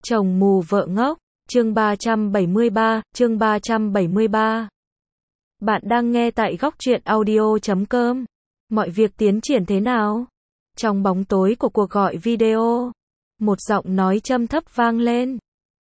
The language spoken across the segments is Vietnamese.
Chồng mù vợ ngốc, chương 373. Bạn đang nghe tại góc truyện audio.com. Mọi việc tiến triển thế nào? Trong bóng tối của cuộc gọi video, một giọng nói trầm thấp vang lên.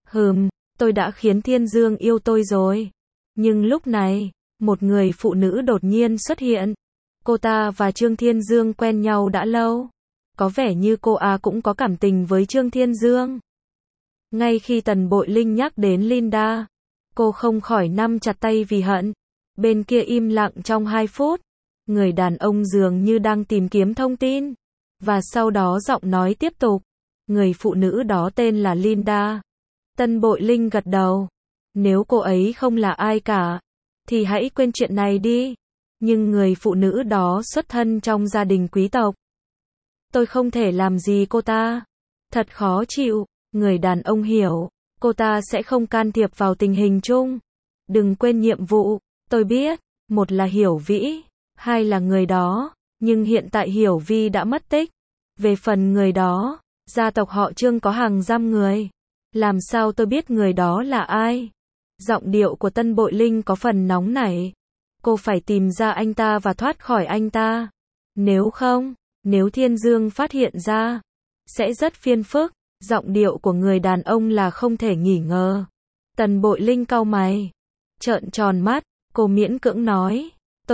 Tôi đã khiến Thiên Dương yêu tôi rồi. Nhưng lúc này, một người phụ nữ đột nhiên xuất hiện. Cô ta và Trương Thiên Dương quen nhau đã lâu. Có vẻ như cô cũng có cảm tình với Trương Thiên Dương. Ngay khi Tần Bội Linh nhắc đến Linda, cô không khỏi nắm chặt tay vì hận. Bên kia im lặng trong 2 phút. Người đàn ông dường như đang tìm kiếm thông tin. Và sau đó giọng nói tiếp tục. Người phụ nữ đó tên là Linda. Tần Bội Linh gật đầu. Nếu cô ấy không là ai cả, thì hãy quên chuyện này đi. Nhưng người phụ nữ đó xuất thân trong gia đình quý tộc. Tôi không thể làm gì cô ta. Thật khó chịu. Người đàn ông hiểu, cô ta sẽ không can thiệp vào tình hình chung. Đừng quên nhiệm vụ, tôi biết, một là Hiểu Vĩ, hai là người đó, nhưng hiện tại Hiểu Vi đã mất tích. Về phần người đó, gia tộc họ Trương có hàng trăm người. Làm sao tôi biết người đó là ai? Giọng điệu của Tần Bội Linh có phần nóng nảy. Cô phải tìm ra anh ta và thoát khỏi anh ta. Nếu không, nếu Thiên Dương phát hiện ra, sẽ rất phiền phức. Giọng điệu của người đàn ông là không thể nghi ngờ. Tần Bội Linh cau mày, trợn tròn mắt, cô miễn cưỡng nói,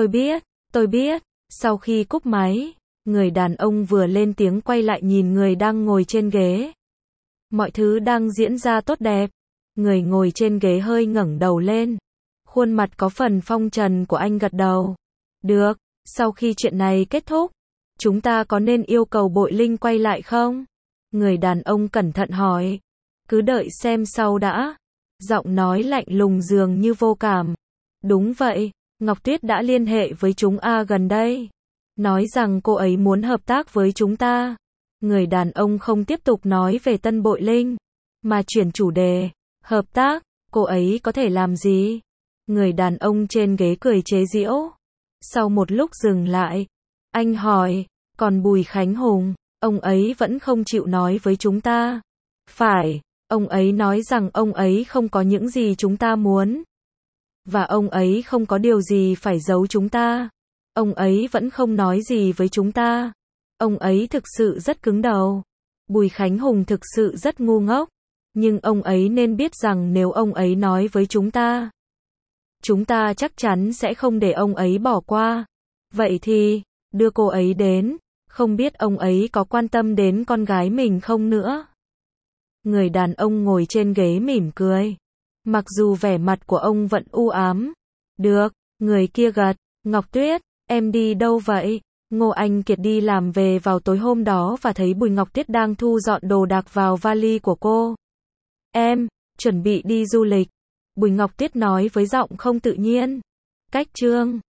tôi biết. Sau khi cúp máy, người đàn ông vừa lên tiếng quay lại nhìn người đang ngồi trên ghế. Mọi thứ đang diễn ra tốt đẹp. Người ngồi trên ghế hơi ngẩng đầu lên. Khuôn mặt có phần phong trần của anh gật đầu. Được, sau khi chuyện này kết thúc, chúng ta có nên yêu cầu Bội Linh quay lại không? Người đàn ông cẩn thận hỏi. Cứ đợi xem sau đã. Giọng nói lạnh lùng dường như vô cảm. Đúng vậy, Ngọc Tuyết đã liên hệ với chúng gần đây. Nói rằng cô ấy muốn hợp tác với chúng ta. Người đàn ông không tiếp tục nói về Tần Bội Linh, mà chuyển chủ đề. Hợp tác, cô ấy có thể làm gì? Người đàn ông trên ghế cười chế giễu. Sau một lúc dừng lại, anh hỏi, còn Bùi Khánh Hùng? Ông ấy vẫn không chịu nói với chúng ta. Phải, ông ấy nói rằng ông ấy không có những gì chúng ta muốn. Và ông ấy không có điều gì phải giấu chúng ta. Ông ấy vẫn không nói gì với chúng ta. Ông ấy thực sự rất cứng đầu. Bùi Khánh Hùng thực sự rất ngu ngốc. Nhưng ông ấy nên biết rằng nếu ông ấy nói với chúng ta chắc chắn sẽ không để ông ấy bỏ qua. Vậy thì, đưa cô ấy đến. Không biết ông ấy có quan tâm đến con gái mình không nữa. Người đàn ông ngồi trên ghế mỉm cười. Mặc dù vẻ mặt của ông vẫn u ám. Được, người kia gật. Ngọc Tuyết, em đi đâu vậy? Ngô Anh Kiệt đi làm về vào tối hôm đó và thấy Bùi Ngọc Tuyết đang thu dọn đồ đạc vào vali của cô. Em, chuẩn bị đi du lịch. Bùi Ngọc Tuyết nói với giọng không tự nhiên. Cách Trương